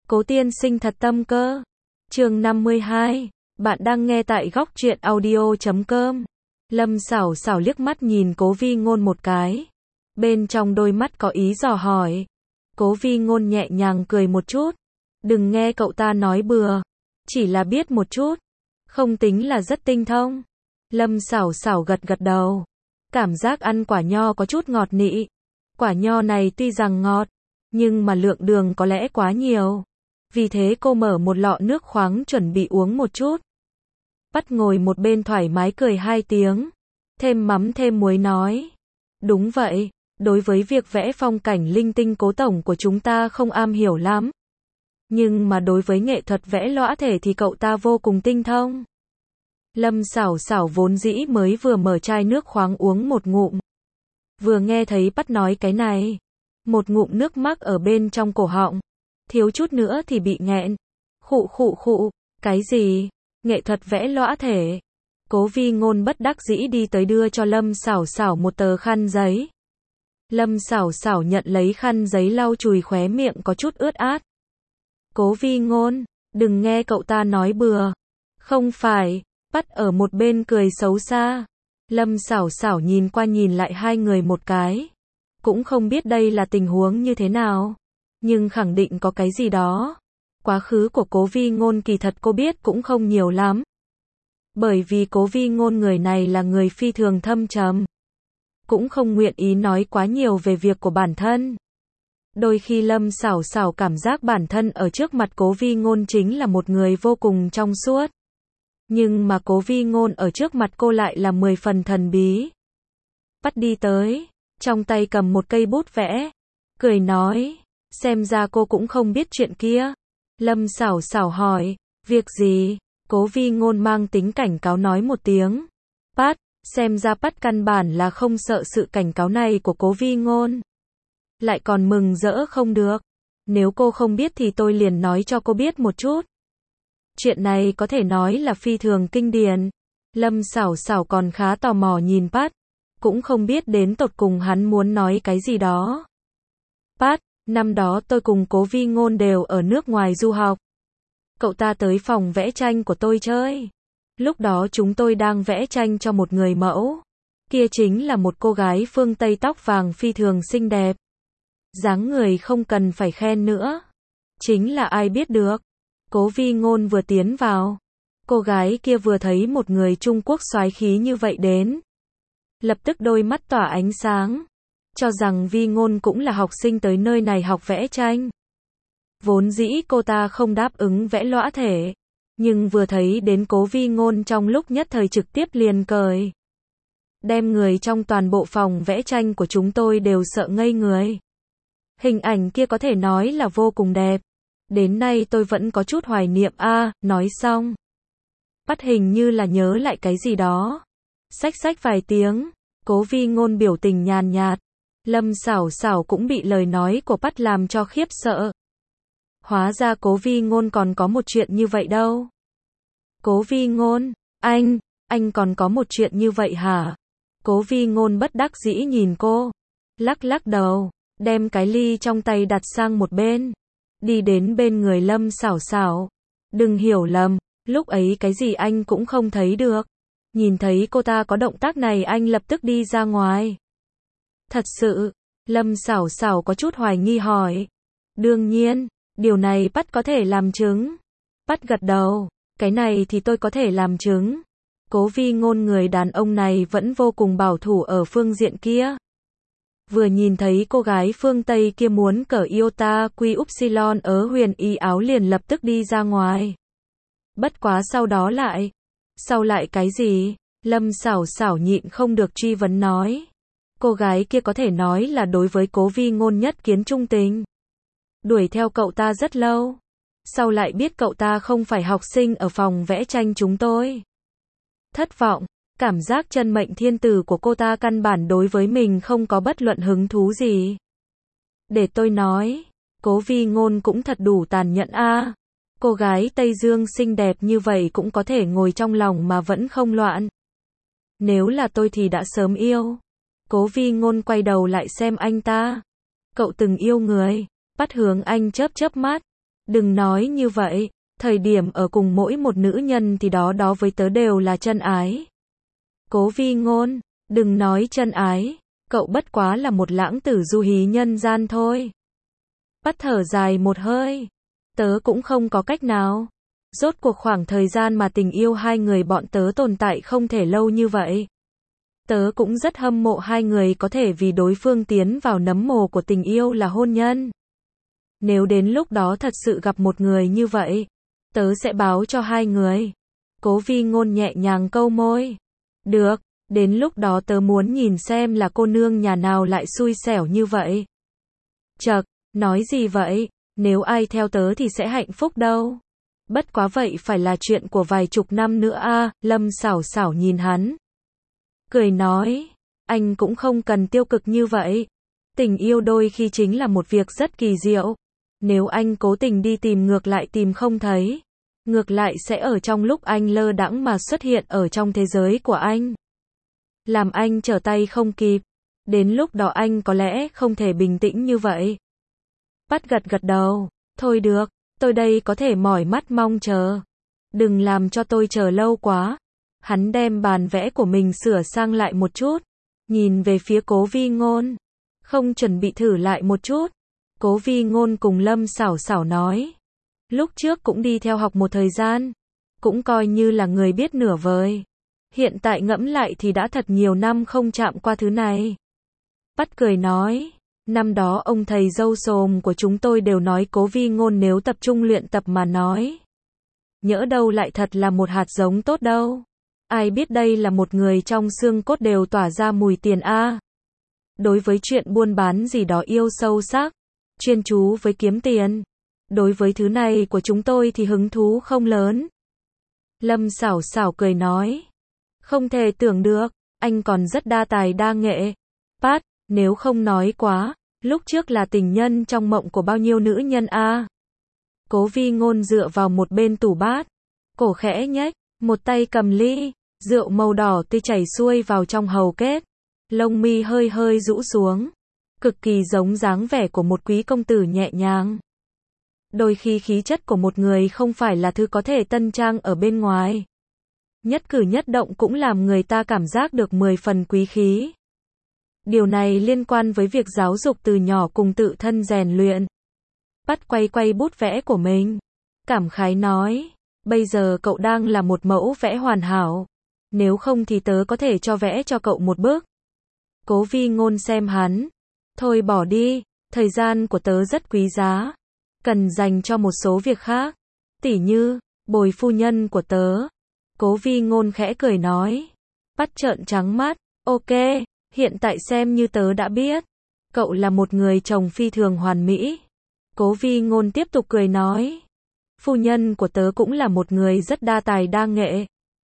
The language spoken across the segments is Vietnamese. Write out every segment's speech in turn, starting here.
Cố tiên sinh thật tâm cơ. Chương 52. Bạn đang nghe tại góc truyện audio.com. Lâm Sảo Sảo liếc mắt nhìn Cố Vi Ngôn một cái. Bên trong đôi mắt có ý dò hỏi. Cố Vi Ngôn nhẹ nhàng cười một chút. Đừng nghe cậu ta nói bừa. Chỉ là biết một chút. Không tính là rất tinh thông. Lâm Sảo Sảo gật gật đầu. Cảm giác ăn quả nho có chút ngọt nị. Quả nho này tuy rằng ngọt, nhưng mà lượng đường có lẽ quá nhiều. Vì thế cô mở một lọ nước khoáng chuẩn bị uống một chút. Bắt ngồi một bên thoải mái cười hai tiếng. Thêm mắm thêm muối nói. Đúng vậy, đối với việc vẽ phong cảnh linh tinh Cố tổng của chúng ta không am hiểu lắm. Nhưng mà đối với nghệ thuật vẽ lõa thể thì cậu ta vô cùng tinh thông. Lâm Sảo Sảo vốn dĩ mới vừa mở chai nước khoáng uống một ngụm. Vừa nghe thấy bắt nói cái này. Một ngụm nước mắc ở bên trong cổ họng. Thiếu chút nữa thì bị nghẹn. Khụ khụ khụ, cái gì? Nghệ thuật vẽ lõa thể. Cố Vi Ngôn bất đắc dĩ đi tới đưa cho Lâm Sảo Sảo một tờ khăn giấy. Lâm Sảo Sảo nhận lấy khăn giấy lau chùi khóe miệng có chút ướt át. Cố Vi Ngôn, đừng nghe cậu ta nói bừa. Không phải, bắt ở một bên cười xấu xa. Lâm Sảo Sảo nhìn qua nhìn lại hai người một cái. Cũng không biết đây là tình huống như thế nào. Nhưng khẳng định có cái gì đó. Quá khứ của Cố Vi Ngôn kỳ thật cô biết cũng không nhiều lắm. Bởi vì Cố Vi Ngôn người này là người phi thường thâm trầm. Cũng không nguyện ý nói quá nhiều về việc của bản thân. Đôi khi Lâm Sảo Sảo cảm giác bản thân ở trước mặt Cố Vi Ngôn chính là một người vô cùng trong suốt. Nhưng mà Cố Vi Ngôn ở trước mặt cô lại là 10 phần thần bí. Bắt đi tới, trong tay cầm một cây bút vẽ. Cười nói, xem ra cô cũng không biết chuyện kia. Lâm Sảo Sảo hỏi, việc gì? Cố Vi Ngôn mang tính cảnh cáo nói một tiếng. Pat, xem ra Pat căn bản là không sợ sự cảnh cáo này của Cố Vi Ngôn. Lại còn mừng rỡ không được. Nếu cô không biết thì tôi liền nói cho cô biết một chút. Chuyện này có thể nói là phi thường kinh điển. Lâm Sảo Sảo còn khá tò mò nhìn Pat. Cũng không biết đến tột cùng hắn muốn nói cái gì đó. Pat, năm đó tôi cùng Cố Vi Ngôn đều ở nước ngoài du học. Cậu ta tới phòng vẽ tranh của tôi chơi. Lúc đó chúng tôi đang vẽ tranh cho một người mẫu. Kia chính là một cô gái phương Tây tóc vàng phi thường xinh đẹp. Dáng người không cần phải khen nữa. Chính là ai biết được. Cố Vi Ngôn vừa tiến vào. Cô gái kia vừa thấy một người Trung Quốc soái khí như vậy đến. Lập tức đôi mắt tỏa ánh sáng. Cho rằng Vi Ngôn cũng là học sinh tới nơi này học vẽ tranh. Vốn dĩ cô ta không đáp ứng vẽ lõa thể. Nhưng vừa thấy đến Cố Vi Ngôn trong lúc nhất thời trực tiếp liền cười. Đem người trong toàn bộ phòng vẽ tranh của chúng tôi đều sợ ngây người. Hình ảnh kia có thể nói là vô cùng đẹp. Đến nay tôi vẫn có chút hoài niệm nói xong. Bắt hình như là nhớ lại cái gì đó. Xách xách vài tiếng. Cố Vi Ngôn biểu tình nhàn nhạt. Lâm Sảo Sảo cũng bị lời nói của Pat làm cho khiếp sợ. Hóa ra Cố Vi Ngôn còn có một chuyện như vậy đâu. Cố Vi Ngôn, anh còn có một chuyện như vậy hả? Cố Vi Ngôn bất đắc dĩ nhìn cô. Lắc lắc đầu, đem cái ly trong tay đặt sang một bên. Đi đến bên người Lâm Sảo Sảo. Đừng hiểu lầm, lúc ấy cái gì anh cũng không thấy được. Nhìn thấy cô ta có động tác này anh lập tức đi ra ngoài. Thật sự, Lâm Sảo Sảo có chút hoài nghi hỏi. Đương nhiên, điều này Pat có thể làm chứng. Pat gật đầu, cái này thì tôi có thể làm chứng. Cố Vi Ngôn người đàn ông này vẫn vô cùng bảo thủ ở phương diện kia. Vừa nhìn thấy cô gái phương Tây kia muốn cởi Iota Quy Upsilon ở huyền y áo liền lập tức đi ra ngoài. Bất quá sau đó lại. Sau lại cái gì? Lâm Sảo Sảo nhịn không được truy vấn nói. Cô gái kia có thể nói là đối với Cố Vi Ngôn nhất kiến trung tình. Đuổi theo cậu ta rất lâu. Sau lại biết cậu ta không phải học sinh ở phòng vẽ tranh chúng tôi. Thất vọng, cảm giác chân mệnh thiên tử của cô ta căn bản đối với mình không có bất luận hứng thú gì. Để tôi nói, Cố Vi Ngôn cũng thật đủ tàn nhẫn Cô gái Tây Dương xinh đẹp như vậy cũng có thể ngồi trong lòng mà vẫn không loạn. Nếu là tôi thì đã sớm yêu. Cố Vi Ngôn quay đầu lại xem anh ta. Cậu từng yêu người? Bắt hướng anh chớp chớp mắt. Đừng nói như vậy, thời điểm ở cùng mỗi một nữ nhân thì đó với tớ đều là chân ái. Cố Vi Ngôn, đừng nói chân ái, cậu bất quá là một lãng tử du hí nhân gian thôi. Bắt thở dài một hơi, tớ cũng không có cách nào. Rốt cuộc khoảng thời gian mà tình yêu hai người bọn tớ tồn tại không thể lâu như vậy. Tớ cũng rất hâm mộ hai người có thể vì đối phương tiến vào nấm mồ của tình yêu là hôn nhân. Nếu đến lúc đó thật sự gặp một người như vậy, tớ sẽ báo cho hai người. Cố Vi Ngôn nhẹ nhàng câu môi. Được, đến lúc đó tớ muốn nhìn xem là cô nương nhà nào lại xui xẻo như vậy. Chậc, nói gì vậy, nếu ai theo tớ thì sẽ hạnh phúc đâu. Bất quá vậy phải là chuyện của vài chục năm nữa a. Lâm Sảo Sảo nhìn hắn, cười nói, anh cũng không cần tiêu cực như vậy. Tình yêu đôi khi chính là một việc rất kỳ diệu. Nếu anh cố tình đi tìm ngược lại tìm không thấy, ngược lại sẽ ở trong lúc anh lơ đãng mà xuất hiện ở trong thế giới của anh. Làm anh trở tay không kịp. Đến lúc đó anh có lẽ không thể bình tĩnh như vậy. Bắt gật đầu, thôi được, tôi đây có thể mỏi mắt mong chờ. Đừng làm cho tôi chờ lâu quá. Hắn đem bàn vẽ của mình sửa sang lại một chút, nhìn về phía Cố Vi Ngôn. Không chuẩn bị thử lại một chút. Cố Vi Ngôn cùng Lâm Sảo Sảo nói. Lúc trước cũng đi theo học một thời gian, cũng coi như là người biết nửa vời. Hiện tại ngẫm lại thì đã thật nhiều năm không chạm qua thứ này. Bắt cười nói, năm đó ông thầy dâu xồm của chúng tôi đều nói Cố Vi Ngôn nếu tập trung luyện tập mà nói, nhỡ đâu lại thật là một hạt giống tốt đâu. Ai biết đây là một người trong xương cốt đều tỏa ra mùi tiền a. Đối với chuyện buôn bán gì đó yêu sâu sắc, chuyên chú với kiếm tiền. Đối với thứ này của chúng tôi thì hứng thú không lớn. Lâm Sảo Sảo cười nói, không thể tưởng được, anh còn rất đa tài đa nghệ. Pat, nếu không nói quá, lúc trước là tình nhân trong mộng của bao nhiêu nữ nhân a. Cố Vi Ngôn dựa vào một bên tủ bát, cổ khẽ nhếch, một tay cầm ly, rượu màu đỏ tươi chảy xuôi vào trong hầu kết, lông mi hơi hơi rũ xuống, cực kỳ giống dáng vẻ của một quý công tử nhẹ nhàng. Đôi khi khí chất của một người không phải là thứ có thể tân trang ở bên ngoài. Nhất cử nhất động cũng làm người ta cảm giác được 10 phần quý khí. Điều này liên quan với việc giáo dục từ nhỏ cùng tự thân rèn luyện. Bắt quay bút vẽ của mình, cảm khái nói, bây giờ cậu đang là một mẫu vẽ hoàn hảo. Nếu không thì tớ có thể cho vẽ cho cậu một bức. Cố Vi Ngôn xem hắn, thôi bỏ đi, thời gian của tớ rất quý giá, cần dành cho một số việc khác, tỉ như bồi phu nhân của tớ. Cố Vi Ngôn khẽ cười nói. Bắt trợn trắng mắt, ok, hiện tại xem như tớ đã biết, cậu là một người chồng phi thường hoàn mỹ. Cố Vi Ngôn tiếp tục cười nói, phu nhân của tớ cũng là một người rất đa tài đa nghệ.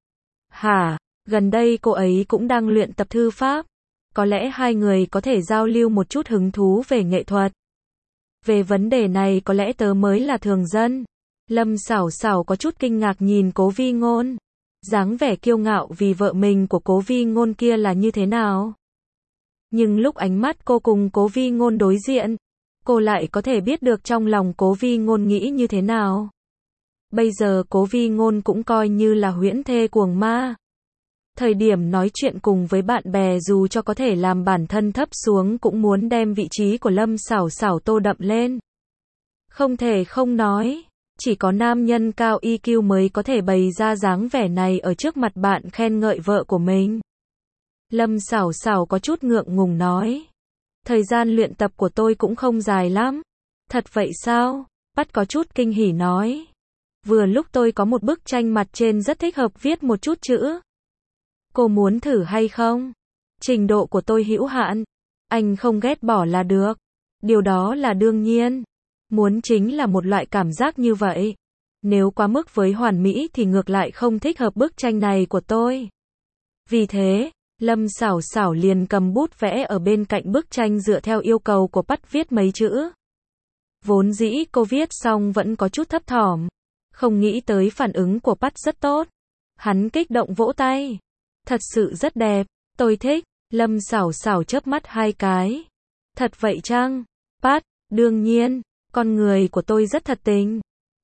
Hả, gần đây cô ấy cũng đang luyện tập thư pháp, có lẽ hai người có thể giao lưu một chút hứng thú về nghệ thuật. Về vấn đề này có lẽ tớ mới là thường dân. Lâm Sảo Sảo có chút kinh ngạc nhìn Cố Vi Ngôn, dáng vẻ kiêu ngạo vì vợ mình của Cố Vi Ngôn kia là như thế nào. Nhưng lúc ánh mắt cô cùng Cố Vi Ngôn đối diện, cô lại có thể biết được trong lòng Cố Vi Ngôn nghĩ như thế nào. Bây giờ Cố Vi Ngôn cũng coi như là huyễn thê cuồng ma. Thời điểm nói chuyện cùng với bạn bè dù cho có thể làm bản thân thấp xuống cũng muốn đem vị trí của Lâm Sảo Sảo tô đậm lên. Không thể không nói, chỉ có nam nhân cao EQ mới có thể bày ra dáng vẻ này ở trước mặt bạn khen ngợi vợ của mình. Lâm Sảo Sảo có chút ngượng ngùng nói, thời gian luyện tập của tôi cũng không dài lắm. Thật vậy sao? Bắt có chút kinh hỉ nói, vừa lúc tôi có một bức tranh mặt trên rất thích hợp viết một chút chữ. Cô muốn thử hay không? Trình độ của tôi hữu hạn, anh không ghét bỏ là được. Điều đó là đương nhiên. Muốn chính là một loại cảm giác như vậy. Nếu quá mức với hoàn mỹ thì ngược lại không thích hợp bức tranh này của tôi. Vì thế, Lâm Sảo Sảo liền cầm bút vẽ ở bên cạnh bức tranh dựa theo yêu cầu của Pat viết mấy chữ. Vốn dĩ cô viết xong vẫn có chút thấp thỏm, không nghĩ tới phản ứng của Pat rất tốt. Hắn kích động vỗ tay. Thật sự rất đẹp, tôi thích. Lâm Sảo Sảo chớp mắt hai cái. Thật vậy chăng? Pat, đương nhiên, con người của tôi rất thật tình.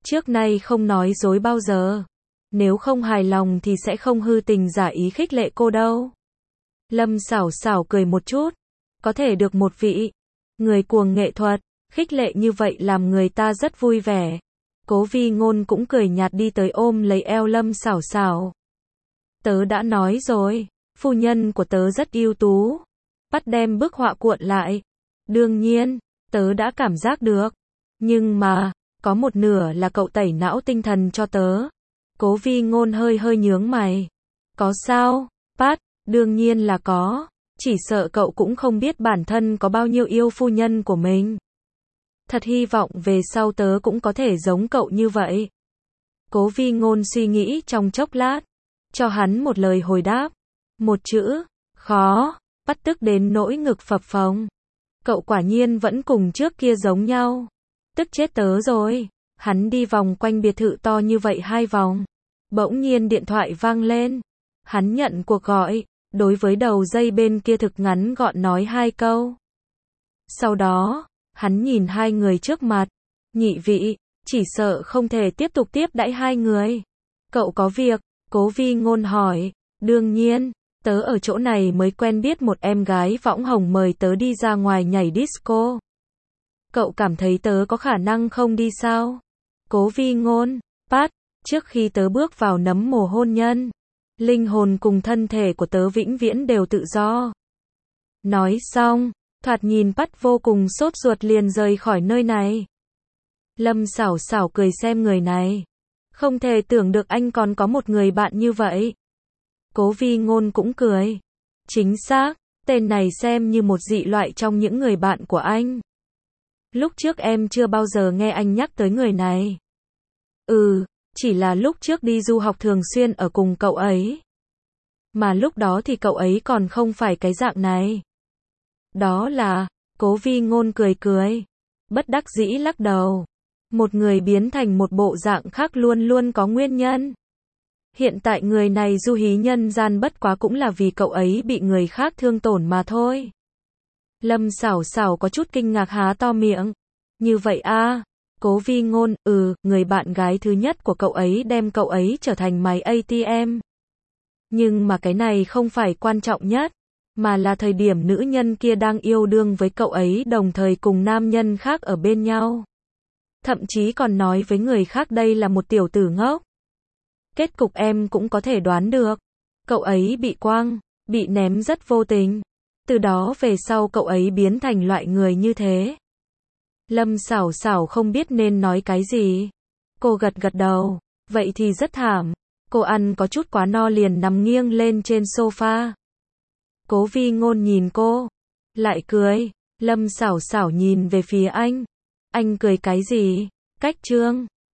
Trước nay không nói dối bao giờ. Nếu không hài lòng thì sẽ không hư tình giả ý khích lệ cô đâu. Lâm Sảo Sảo cười một chút. Có thể được một vị người cuồng nghệ thuật khích lệ như vậy làm người ta rất vui vẻ. Cố Vi Ngôn cũng cười nhạt đi tới ôm lấy eo Lâm Sảo Sảo. Tớ đã nói rồi, phu nhân của tớ rất ưu tú. Bắt đem bức họa cuộn lại. Đương nhiên, tớ đã cảm giác được. Nhưng mà, có một nửa là cậu tẩy não tinh thần cho tớ. Cố Vi Ngôn hơi hơi nhướng mày. Có sao? Pat, đương nhiên là có. Chỉ sợ cậu cũng không biết bản thân có bao nhiêu yêu phu nhân của mình. Thật hy vọng về sau tớ cũng có thể giống cậu như vậy. Cố Vi Ngôn suy nghĩ trong chốc lát. Cho hắn một lời hồi đáp. Một chữ, khó. Bắt tức đến nỗi ngực phập phồng. Cậu quả nhiên vẫn cùng trước kia giống nhau. Tức chết tớ rồi. Hắn đi vòng quanh biệt thự to như vậy 2 vòng. Bỗng nhiên điện thoại vang lên. Hắn nhận cuộc gọi. Đối với đầu dây bên kia thực ngắn gọn nói 2 câu. Sau đó, hắn nhìn 2 người trước mặt. Nhị vị, chỉ sợ không thể tiếp tục tiếp đãi 2 người. Cậu có việc? Cố Vi Ngôn hỏi. Đương nhiên, tớ ở chỗ này mới quen biết một em gái võng hồng mời tớ đi ra ngoài nhảy disco. Cậu cảm thấy tớ có khả năng không đi sao? Cố Vi Ngôn, Pat, trước khi tớ bước vào nấm mồ hôn nhân, linh hồn cùng thân thể của tớ vĩnh viễn đều tự do. Nói xong, thoạt nhìn Pat vô cùng sốt ruột liền rời khỏi nơi này. Lâm Sảo Sảo cười xem người này. Không thể tưởng được anh còn có một người bạn như vậy. Cố Vi Ngôn cũng cười. Chính xác, tên này xem như một dị loại trong những người bạn của anh. Lúc trước em chưa bao giờ nghe anh nhắc tới người này. Chỉ là lúc trước đi du học thường xuyên ở cùng cậu ấy. Mà lúc đó thì cậu ấy còn không phải cái dạng này. Đó là, Cố Vi Ngôn cười cười. Bất đắc dĩ lắc đầu. Một người biến thành một bộ dạng khác luôn luôn có nguyên nhân. Hiện tại người này du hí nhân gian bất quá cũng là vì cậu ấy bị người khác thương tổn mà thôi. Lâm Sảo Sảo có chút kinh ngạc há to miệng. Như vậy a? Cố Vi Ngôn, người bạn gái thứ nhất của cậu ấy đem cậu ấy trở thành máy ATM. Nhưng mà cái này không phải quan trọng nhất, mà là thời điểm nữ nhân kia đang yêu đương với cậu ấy đồng thời cùng nam nhân khác ở bên nhau. Thậm chí còn nói với người khác đây là một tiểu tử ngốc. Kết cục em cũng có thể đoán được. Cậu ấy bị quăng, bị ném rất vô tình. Từ đó về sau cậu ấy biến thành loại người như thế. Lâm Sảo Sảo không biết nên nói cái gì. Cô gật gật đầu. Vậy thì rất thảm. Cô ăn có chút quá no liền nằm nghiêng lên trên sofa. Cố Vi Ngôn nhìn cô. Lại cười. Lâm Sảo Sảo nhìn về phía anh. Anh cười cái gì? Cách trương.